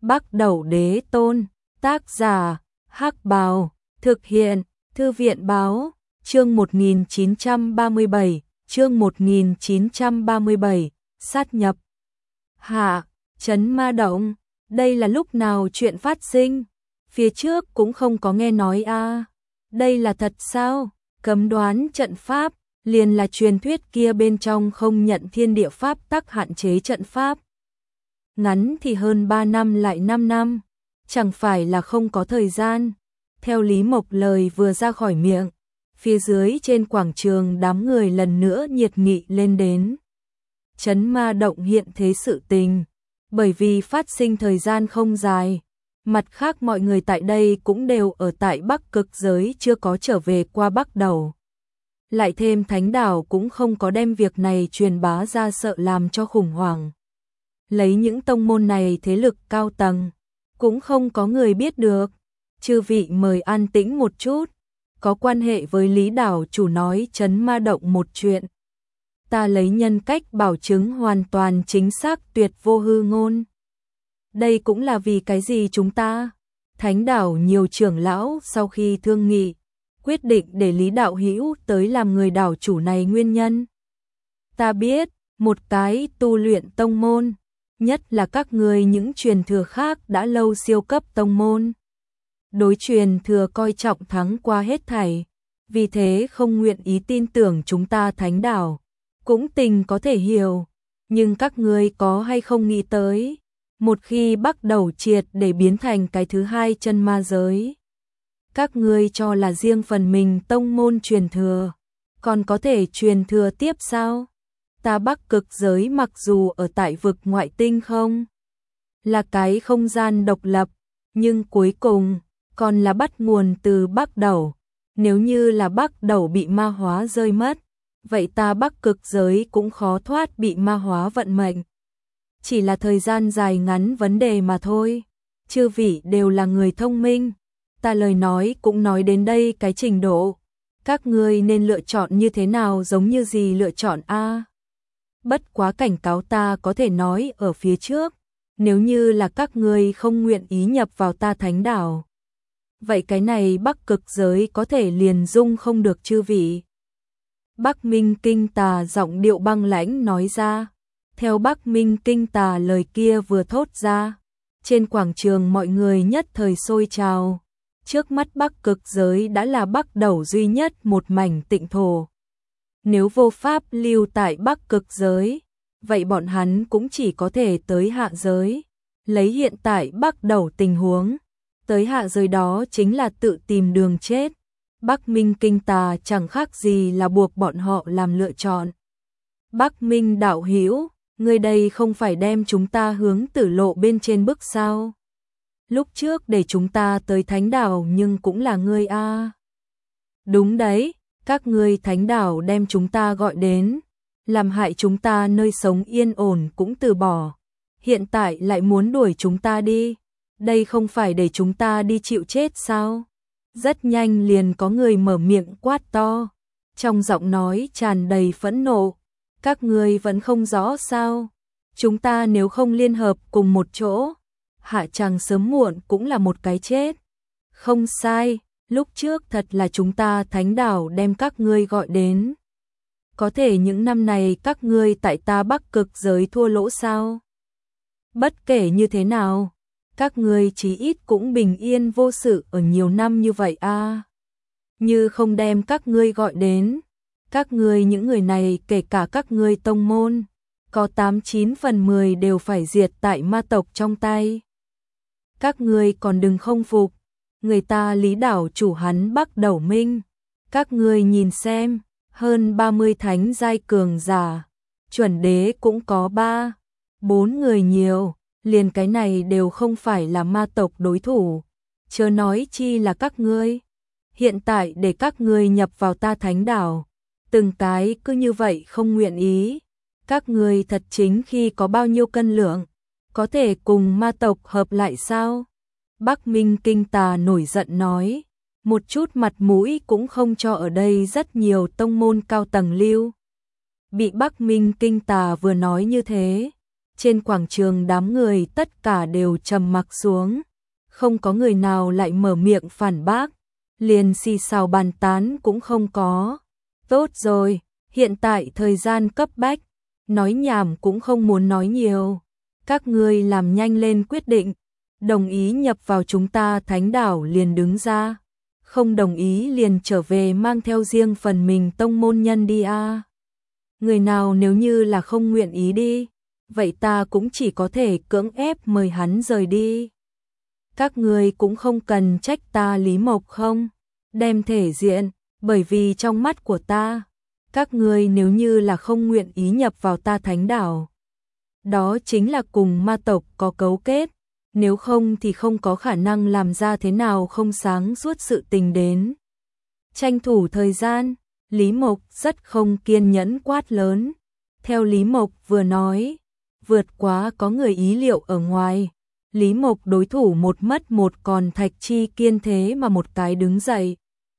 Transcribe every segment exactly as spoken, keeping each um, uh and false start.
Bắc Đẩu Đế Tôn, tác giả, Hắc Bào, thực hiện, Thư viện Báo, chương một nghìn chín trăm ba mươi bảy, chương một nghìn chín trăm ba mươi bảy, sát nhập. Hạ, Trấn Ma Động, đây là lúc nào chuyện phát sinh? Phía trước cũng không có nghe nói a. À. Đây là thật sao? Cấm đoán trận pháp, liền là truyền thuyết kia bên trong không nhận thiên địa pháp tắc hạn chế trận pháp. Ngắn thì hơn ba năm lại năm năm, chẳng phải là không có thời gian. Theo Lý Mộc lời vừa ra khỏi miệng, phía dưới trên quảng trường đám người lần nữa nhiệt nghị lên đến. Trấn Ma Động hiện thế sự tình, bởi vì phát sinh thời gian không dài, mặt khác mọi người tại đây cũng đều ở tại Bắc Cực giới chưa có trở về qua Bắc Đẩu. Lại thêm Thánh Đảo cũng không có đem việc này truyền bá ra sợ làm cho khủng hoảng. Lấy những tông môn này thế lực cao tầng, cũng không có người biết được. Chư vị mời an tĩnh một chút, có quan hệ với Lý Đảo chủ nói Trấn Ma Động một chuyện. Ta lấy nhân cách bảo chứng hoàn toàn chính xác tuyệt vô hư ngôn. Đây cũng là vì cái gì chúng ta? Thánh Đảo nhiều trưởng lão sau khi thương nghị, quyết định để Lý Đạo Hữu tới làm người đảo chủ này nguyên nhân. Ta biết, một cái tu luyện tông môn, nhất là các người những truyền thừa khác đã lâu siêu cấp tông môn. Đối truyền thừa coi trọng thắng qua hết thảy, vì thế không nguyện ý tin tưởng chúng ta Thánh Đảo. Cũng tình có thể hiểu, nhưng các ngươi có hay không nghĩ tới, một khi bắt đầu triệt để biến thành cái thứ hai chân ma giới. Các ngươi cho là riêng phần mình tông môn truyền thừa, còn có thể truyền thừa tiếp sao? Ta Bắc Cực giới mặc dù ở tại vực ngoại tinh không, là cái không gian độc lập, nhưng cuối cùng còn là bắt nguồn từ Bắc Đẩu. Nếu như là Bắc Đẩu bị ma hóa rơi mất, vậy ta Bắc Cực giới cũng khó thoát bị ma hóa vận mệnh. Chỉ là thời gian dài ngắn vấn đề mà thôi. Chư vị đều là người thông minh, ta lời nói cũng nói đến đây cái trình độ. Các ngươi nên lựa chọn như thế nào giống như gì lựa chọn a? Bất quá cảnh cáo ta có thể nói ở phía trước, nếu như là các ngươi không nguyện ý nhập vào ta Thánh Đảo, vậy cái này Bắc Cực giới có thể liền dung không được chư vị. Bắc Minh Kinh Tà giọng điệu băng lãnh nói ra. Theo Bắc Minh Kinh Tà lời kia vừa thốt ra, trên quảng trường mọi người nhất thời sôi trào. Trước mắt Bắc Cực giới đã là Bắc Đẩu duy nhất một mảnh tịnh thổ. Nếu vô pháp lưu tại Bắc Cực giới, vậy bọn hắn cũng chỉ có thể tới hạ giới. Lấy hiện tại Bắc Đẩu tình huống, tới hạ giới đó chính là tự tìm đường chết. Bắc Minh Kinh Tà chẳng khác gì là buộc bọn họ làm lựa chọn. Bắc Minh đạo hữu, người đây không phải đem chúng ta hướng tử lộ bên trên bước sao? Lúc trước để chúng ta tới Thánh Đảo nhưng cũng là ngươi a. À. Đúng đấy, các ngươi Thánh Đảo đem chúng ta gọi đến, làm hại chúng ta nơi sống yên ổn cũng từ bỏ. Hiện tại lại muốn đuổi chúng ta đi, đây không phải để chúng ta đi chịu chết sao? Rất nhanh liền có người mở miệng quát to, trong giọng nói tràn đầy phẫn nộ. Các ngươi vẫn không rõ sao? Chúng ta nếu không liên hợp cùng một chỗ, hạ chàng sớm muộn cũng là một cái chết. Không sai, lúc trước thật là chúng ta Thánh Đảo đem các ngươi gọi đến. Có thể những năm này các ngươi tại ta Bắc Cực giới thua lỗ sao? Bất kể như thế nào, các ngươi chí ít cũng bình yên vô sự ở nhiều năm như vậy a. À. Như không đem các ngươi gọi đến, các ngươi những người này kể cả các ngươi tông môn, có tám chín phần mười đều phải diệt tại ma tộc trong tay. Các ngươi còn đừng không phục, người ta Lý Đảo chủ hắn Bắc Đẩu Minh. Các ngươi nhìn xem, hơn ba mươi thánh giai cường giả, chuẩn đế cũng có ba, bốn người nhiều. Liền cái này đều không phải là ma tộc đối thủ, chớ nói chi là các ngươi. Hiện tại để các ngươi nhập vào ta Thánh Đảo, từng cái cứ như vậy không nguyện ý. Các ngươi thật chính khi có bao nhiêu cân lượng, có thể cùng ma tộc hợp lại sao? Bắc Minh Kinh Tà nổi giận nói, một chút mặt mũi cũng không cho ở đây rất nhiều tông môn cao tầng lưu. Bị Bắc Minh Kinh Tà vừa nói như thế, Trên quảng trường đám người tất cả đều trầm mặc xuống, không có người nào lại mở miệng phản bác, liền xì xào bàn tán cũng không có. Tốt rồi, hiện tại thời gian cấp bách, nói nhảm cũng không muốn nói nhiều. Các ngươi làm nhanh lên quyết định, đồng ý nhập vào chúng ta Thánh đảo liền đứng ra, không đồng ý liền trở về mang theo riêng phần mình tông môn nhân đi a. À. Người nào nếu như là không nguyện ý đi, vậy ta cũng chỉ có thể cưỡng ép mời hắn rời đi. Các ngươi cũng không cần trách ta Lý Mộc không, đem thể diện, bởi vì trong mắt của ta, các ngươi nếu như là không nguyện ý nhập vào ta Thánh đảo, đó chính là cùng ma tộc có cấu kết, nếu không thì không có khả năng làm ra thế nào không sáng suốt sự tình đến. Tranh thủ thời gian, Lý Mộc rất không kiên nhẫn quát lớn. Theo Lý Mộc vừa nói, vượt quá có người ý liệu ở ngoài. Lý Mộc đối thủ một mất một, còn Thạch Chi Kiên thế mà một cái đứng dậy.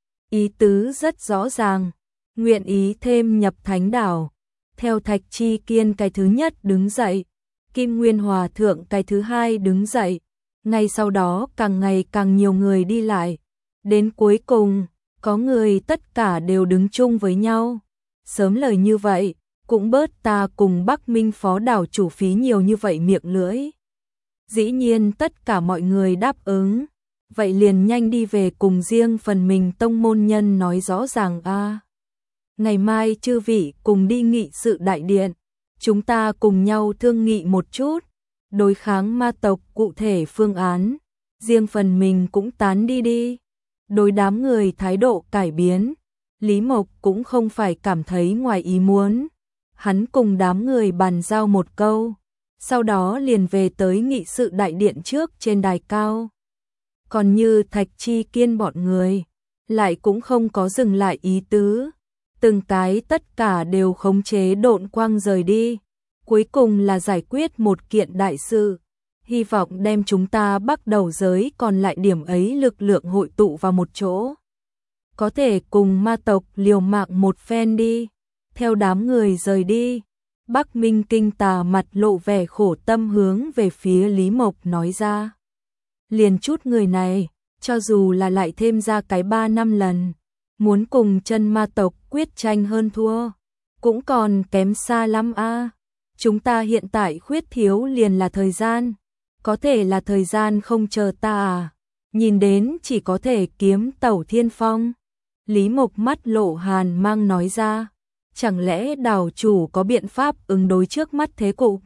Ý tứ rất rõ ràng, nguyện ý thêm nhập Thánh đảo. Theo Thạch Chi Kiên cái thứ nhất đứng dậy, Kim Nguyên Hòa Thượng cái thứ hai đứng dậy. Ngay sau đó càng ngày càng nhiều người đi lại. Đến cuối cùng, có người tất cả đều đứng chung với nhau. Sớm lời như vậy, cũng bớt ta cùng Bắc Minh phó đảo chủ phí nhiều như vậy miệng lưỡi. Dĩ nhiên tất cả mọi người đáp ứng. Vậy liền nhanh đi về cùng riêng phần mình tông môn nhân nói rõ ràng a. À. Ngày mai chư vị cùng đi nghị sự đại điện. Chúng ta cùng nhau thương nghị một chút. Đối kháng ma tộc cụ thể phương án. Riêng phần mình cũng tán đi đi. Đối đám người thái độ cải biến. Lý Mộc cũng không phải cảm thấy ngoài ý muốn. Hắn cùng đám người bàn giao một câu. Sau đó liền về tới nghị sự đại điện trước trên đài cao. Còn như Thạch Chi Kiên bọn người, lại cũng không có dừng lại ý tứ. Từng cái tất cả đều khống chế độn quang rời đi. Cuối cùng là giải quyết một kiện đại sự. Hy vọng đem chúng ta bắt đầu giới còn lại điểm ấy lực lượng hội tụ vào một chỗ. Có thể cùng ma tộc liều mạng một phen đi. Theo đám người rời đi, Bắc Minh Kinh Tà mặt lộ vẻ khổ tâm hướng về phía Lý Mộc nói ra. Liền chút người này, cho dù là lại thêm ra cái ba năm lần, muốn cùng chân ma tộc quyết tranh hơn thua, cũng còn kém xa lắm a. À. Chúng ta hiện tại khuyết thiếu liền là thời gian, có thể là thời gian không chờ ta à, nhìn đến chỉ có thể kiếm tẩu thiên phong. Lý Mộc mắt lộ hàn mang nói ra, chẳng lẽ đảo chủ có biện pháp ứng đối trước mắt thế cục?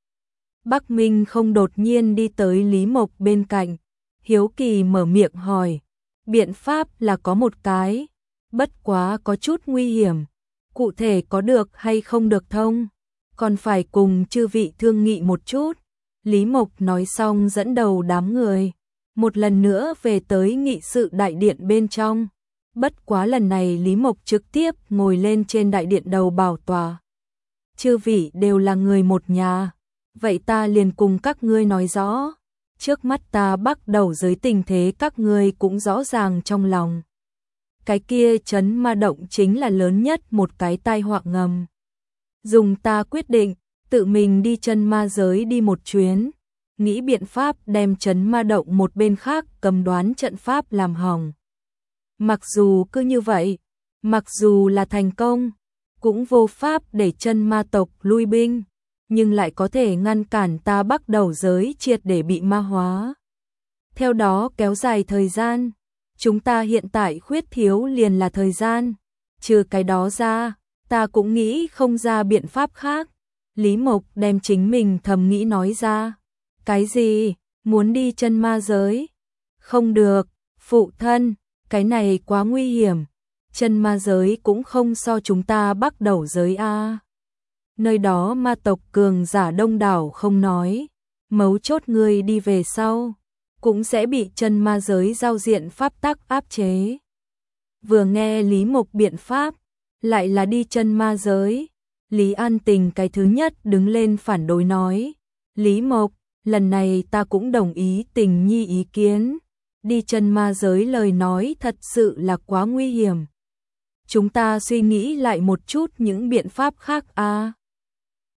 Bắc Minh không đột nhiên đi tới Lý Mộc bên cạnh, hiếu kỳ mở miệng hỏi, biện pháp là có một cái, bất quá có chút nguy hiểm, cụ thể có được hay không được thông, còn phải cùng chư vị thương nghị một chút. Lý Mộc nói xong dẫn đầu đám người, một lần nữa về tới nghị sự đại điện bên trong. Bất quá lần này Lý Mộc trực tiếp ngồi lên trên đại điện đầu bảo tòa. Chư vị đều là người một nhà, vậy ta liền cùng các ngươi nói rõ. Trước mắt ta bắt đầu giới tình thế các ngươi cũng rõ ràng trong lòng. Cái kia trấn ma động chính là lớn nhất một cái tai họa ngầm. Dùng ta quyết định, tự mình đi chân ma giới đi một chuyến, nghĩ biện pháp đem trấn ma động một bên khác cầm đoán trận pháp làm hỏng. Mặc dù cứ như vậy, mặc dù là thành công, cũng vô pháp để chân ma tộc lui binh, nhưng lại có thể ngăn cản ta bắt đầu giới triệt để bị ma hóa. Theo đó kéo dài thời gian, chúng ta hiện tại khuyết thiếu liền là thời gian, trừ cái đó ra, ta cũng nghĩ không ra biện pháp khác. Lý Mộc đem chính mình thầm nghĩ nói ra. Cái gì? Muốn đi chân ma giới? Không được, phụ thân, cái này quá nguy hiểm. Chân ma giới cũng không so chúng ta bắt đầu giới a. Nơi đó ma tộc cường giả đông đảo không nói, mấu chốt người đi về sau, cũng sẽ bị chân ma giới giao diện pháp tắc áp chế. Vừa nghe Lý Mộc biện pháp, lại là đi chân ma giới. Lý An Tình cái thứ nhất đứng lên phản đối nói, Lý Mộc, lần này ta cũng đồng ý Tình Nhi ý kiến, đi chân ma giới lời nói thật sự là quá nguy hiểm. Chúng ta suy nghĩ lại một chút những biện pháp khác a. À.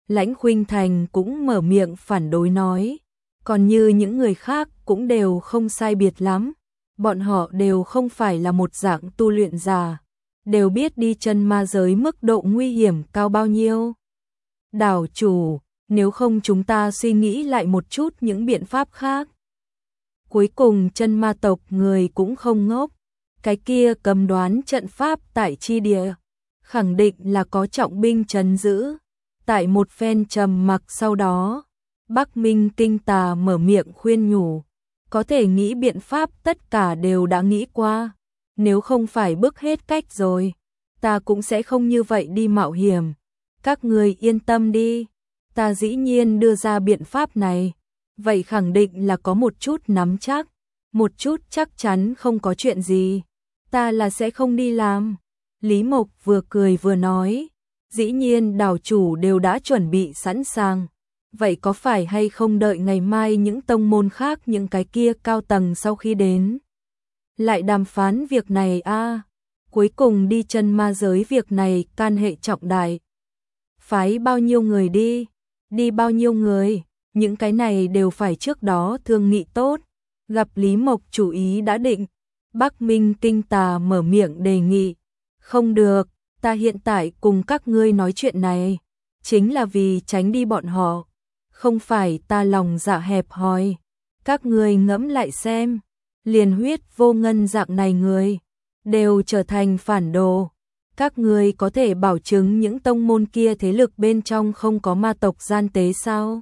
Lãnh Khuynh Thành cũng mở miệng phản đối nói, còn như những người khác cũng đều không sai biệt lắm, bọn họ đều không phải là một dạng tu luyện giả, đều biết đi chân ma giới mức độ nguy hiểm cao bao nhiêu. Đảo chủ, nếu không chúng ta suy nghĩ lại một chút những biện pháp khác. Cuối cùng chân ma tộc người cũng không ngốc, cái kia cầm đoán trận pháp tại chi địa, khẳng định là có trọng binh trấn giữ. Tại một phen trầm mặc sau đó, Bắc Minh Kinh Tà mở miệng khuyên nhủ, có thể nghĩ biện pháp tất cả đều đã nghĩ qua, nếu không phải bức hết cách rồi, ta cũng sẽ không như vậy đi mạo hiểm. Các người yên tâm đi, ta dĩ nhiên đưa ra biện pháp này, vậy khẳng định là có một chút nắm chắc, một chút chắc chắn không có chuyện gì, ta là sẽ không đi làm. Lý Mộc vừa cười vừa nói, dĩ nhiên đảo chủ đều đã chuẩn bị sẵn sàng, vậy có phải hay không đợi ngày mai những tông môn khác những cái kia cao tầng sau khi đến lại đàm phán việc này a à? Cuối cùng đi chân ma giới việc này can hệ trọng đại. Phái bao nhiêu người đi, đi bao nhiêu người, những cái này đều phải trước đó thương nghị tốt. Gặp Lý Mộc chủ ý đã định, Bắc Minh Kinh Tà mở miệng đề nghị, không được, ta hiện tại cùng các ngươi nói chuyện này, chính là vì tránh đi bọn họ, không phải ta lòng dạ hẹp hòi. Các ngươi ngẫm lại xem, liền huyết vô ngân dạng này người, đều trở thành phản đồ. Các ngươi có thể bảo chứng những tông môn kia thế lực bên trong không có ma tộc gian tế sao?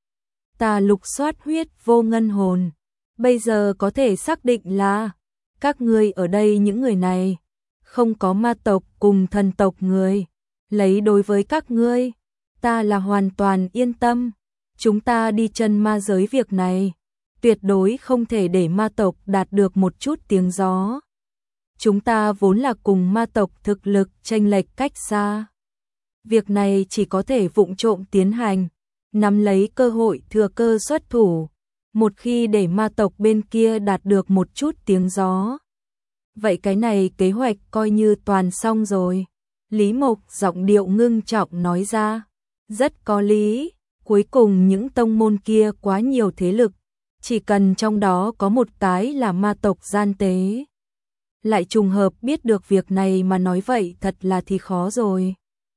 Ta lục soát huyết vô ngân hồn, bây giờ có thể xác định là các ngươi ở đây những người này không có ma tộc cùng thần tộc người. Lấy đối với các ngươi, ta là hoàn toàn yên tâm. Chúng ta đi chân ma giới việc này, tuyệt đối không thể để ma tộc đạt được một chút tiếng gió. Chúng ta vốn là cùng ma tộc thực lực chênh lệch cách xa. Việc này chỉ có thể vụng trộm tiến hành, nắm lấy cơ hội thừa cơ xuất thủ. Một khi để ma tộc bên kia đạt được một chút tiếng gió, vậy cái này kế hoạch coi như toàn xong rồi. Lý Mộc giọng điệu ngưng trọng nói ra, rất có lý. Cuối cùng những tông môn kia quá nhiều thế lực, chỉ cần trong đó có một cái là ma tộc gian tế, lại trùng hợp biết được việc này mà nói vậy thật là thì khó rồi.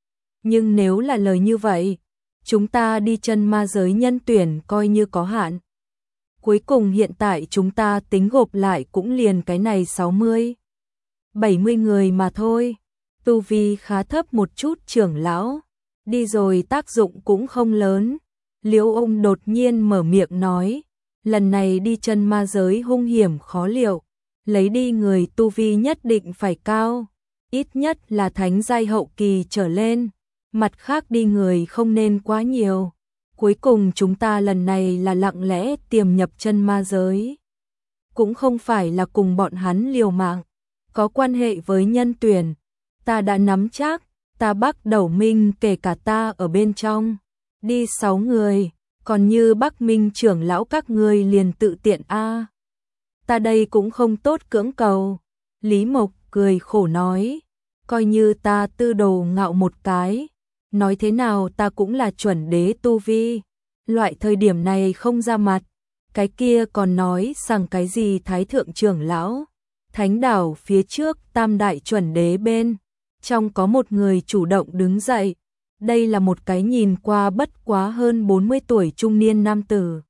Nhưng nếu là lời như vậy, chúng ta đi chân ma giới nhân tuyển coi như có hạn. Cuối cùng hiện tại chúng ta tính gộp lại cũng liền cái này sáu mươi, bảy mươi người mà thôi. Tu vi khá thấp một chút trưởng lão, đi rồi tác dụng cũng không lớn. Liễu ông đột nhiên mở miệng nói, lần này đi chân ma giới hung hiểm khó liệu, lấy đi người tu vi nhất định phải cao, ít nhất là thánh giai hậu kỳ trở lên, mặt khác đi người không nên quá nhiều. Cuối cùng chúng ta lần này là lặng lẽ tiềm nhập chân ma giới, cũng không phải là cùng bọn hắn liều mạng, có quan hệ với nhân tuyển, ta đã nắm chắc, ta Bắc Đầu Minh kể cả ta ở bên trong, đi sáu người, còn như Bắc Minh trưởng lão các ngươi liền tự tiện a. Ta đây cũng không tốt cưỡng cầu. Lý Mộc cười khổ nói, coi như ta tư đồ ngạo một cái, nói thế nào ta cũng là chuẩn đế tu vi, loại thời điểm này không ra mặt, cái kia còn nói rằng cái gì thái thượng trưởng lão. Thánh đảo phía trước tam đại chuẩn đế bên trong có một người chủ động đứng dậy, đây là một cái nhìn qua bất quá hơn bốn mươi tuổi trung niên nam tử.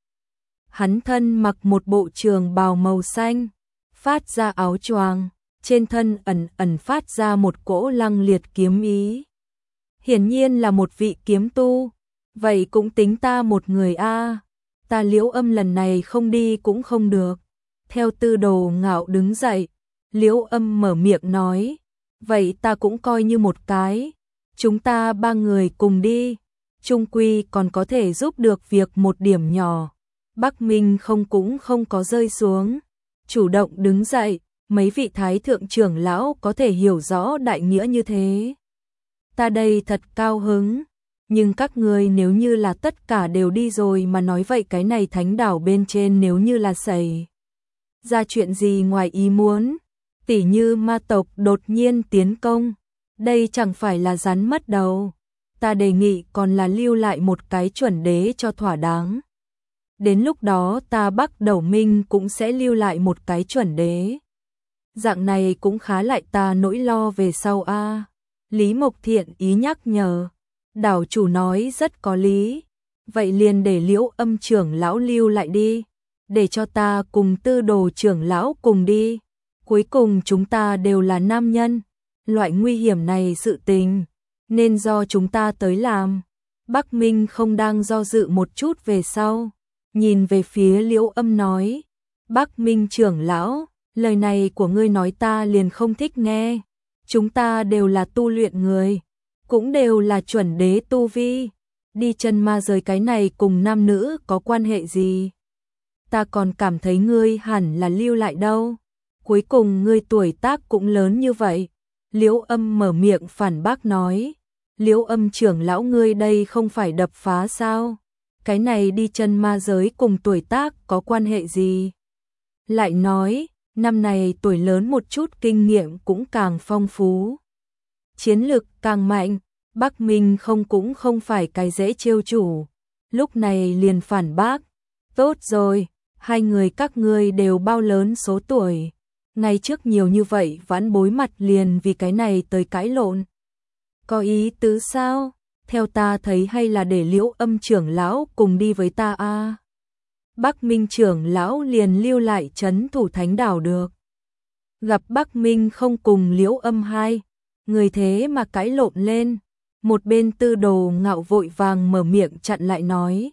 Hắn thân mặc một bộ trường bào màu xanh, phát ra áo choàng, trên thân ẩn ẩn phát ra một cỗ lăng liệt kiếm ý. Hiển nhiên là một vị kiếm tu, vậy cũng tính ta một người a. Ta Liễu Âm lần này không đi cũng không được. Theo Tư Đồ Ngạo đứng dậy, Liễu Âm mở miệng nói, vậy ta cũng coi như một cái, chúng ta ba người cùng đi, chung quy còn có thể giúp được việc một điểm nhỏ. Bắc Minh không cũng không có rơi xuống, chủ động đứng dậy, mấy vị thái thượng trưởng lão có thể hiểu rõ đại nghĩa như thế. Ta đây thật cao hứng, nhưng các ngươi nếu như là tất cả đều đi rồi mà nói vậy cái này thánh đảo bên trên nếu như là xảy ra chuyện gì ngoài ý muốn, tỉ như ma tộc đột nhiên tiến công, đây chẳng phải là rắn mất đầu. ta đề nghị còn là lưu lại một cái chuẩn đế cho thỏa đáng. Đến lúc đó ta Bắc Đầu Minh cũng sẽ lưu lại một cái chuẩn đế. Dạng này cũng khá lại ta nỗi lo về sau a. À. Lý Mộc Thiện ý nhắc nhở. Đảo chủ nói rất có lý. Vậy liền để Liễu Âm trưởng lão lưu lại đi. Để cho ta cùng Tư Đồ trưởng lão cùng đi. Cuối cùng chúng ta đều là nam nhân. Loại nguy hiểm này sự tình nên do chúng ta tới làm. Bắc Minh không đang do dự một chút về sau. Nhìn về phía Liễu Âm nói. Bắc Minh trưởng lão, lời này của ngươi nói ta liền không thích nghe. Chúng ta đều là tu luyện người. Cũng đều là chuẩn đế tu vi. Đi chân ma giới cái này cùng nam nữ có quan hệ gì? Ta còn cảm thấy ngươi hẳn là lưu lại đâu. Cuối cùng ngươi tuổi tác cũng lớn như vậy. Liễu Âm mở miệng phản bác nói. Liễu Âm trưởng lão ngươi đây không phải đập phá sao? Cái này đi chân ma giới cùng tuổi tác có quan hệ gì? Lại nói, năm này tuổi lớn một chút kinh nghiệm cũng càng phong phú. Chiến lực càng mạnh, Bắc Minh không cũng không phải cái dễ trêu chủ. Lúc này liền phản bác. Tốt rồi, hai người các ngươi đều bao lớn số tuổi. Ngày trước nhiều như vậy vãn bối mặt liền vì cái này tới cãi lộn. Có ý tứ sao? Theo ta thấy hay là để Liễu Âm trưởng lão cùng đi với ta a. À? Bắc Minh trưởng lão liền lưu lại trấn thủ thánh đảo được. Gặp Bắc Minh không cùng Liễu Âm hai, người thế mà cãi lộn lên. Một bên Tư Đồ Ngạo vội vàng mở miệng chặn lại nói.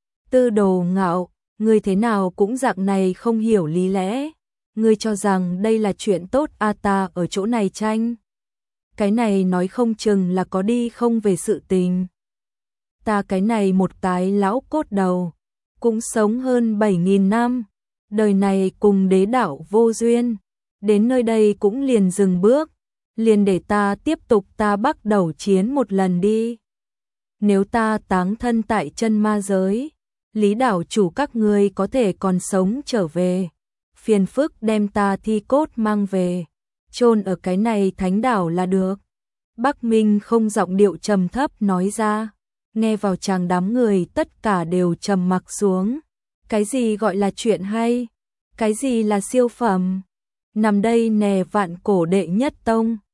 Tư Đồ Ngạo, người thế nào cũng dạng này không hiểu lý lẽ. Ngươi cho rằng đây là chuyện tốt a à, ta ở chỗ này tranh. Cái này nói không chừng là có đi không về sự tình. Ta cái này một cái lão cốt đầu, cũng sống hơn bảy nghìn năm. Đời này cùng đế đảo vô duyên. Đến nơi đây cũng liền dừng bước. Liền để ta tiếp tục ta bắt đầu chiến một lần đi. Nếu ta táng thân tại chân ma giới, Lý đảo chủ các ngươi có thể còn sống trở về. Phiền phức đem ta thi cốt mang về, chôn ở cái này thánh đảo là được. Bắc Minh không giọng điệu trầm thấp nói ra, nghe vào chàng đám người tất cả đều trầm mặc xuống. Cái gì gọi là chuyện hay? Cái gì là siêu phẩm? Nằm đây nè vạn cổ đệ nhất tông.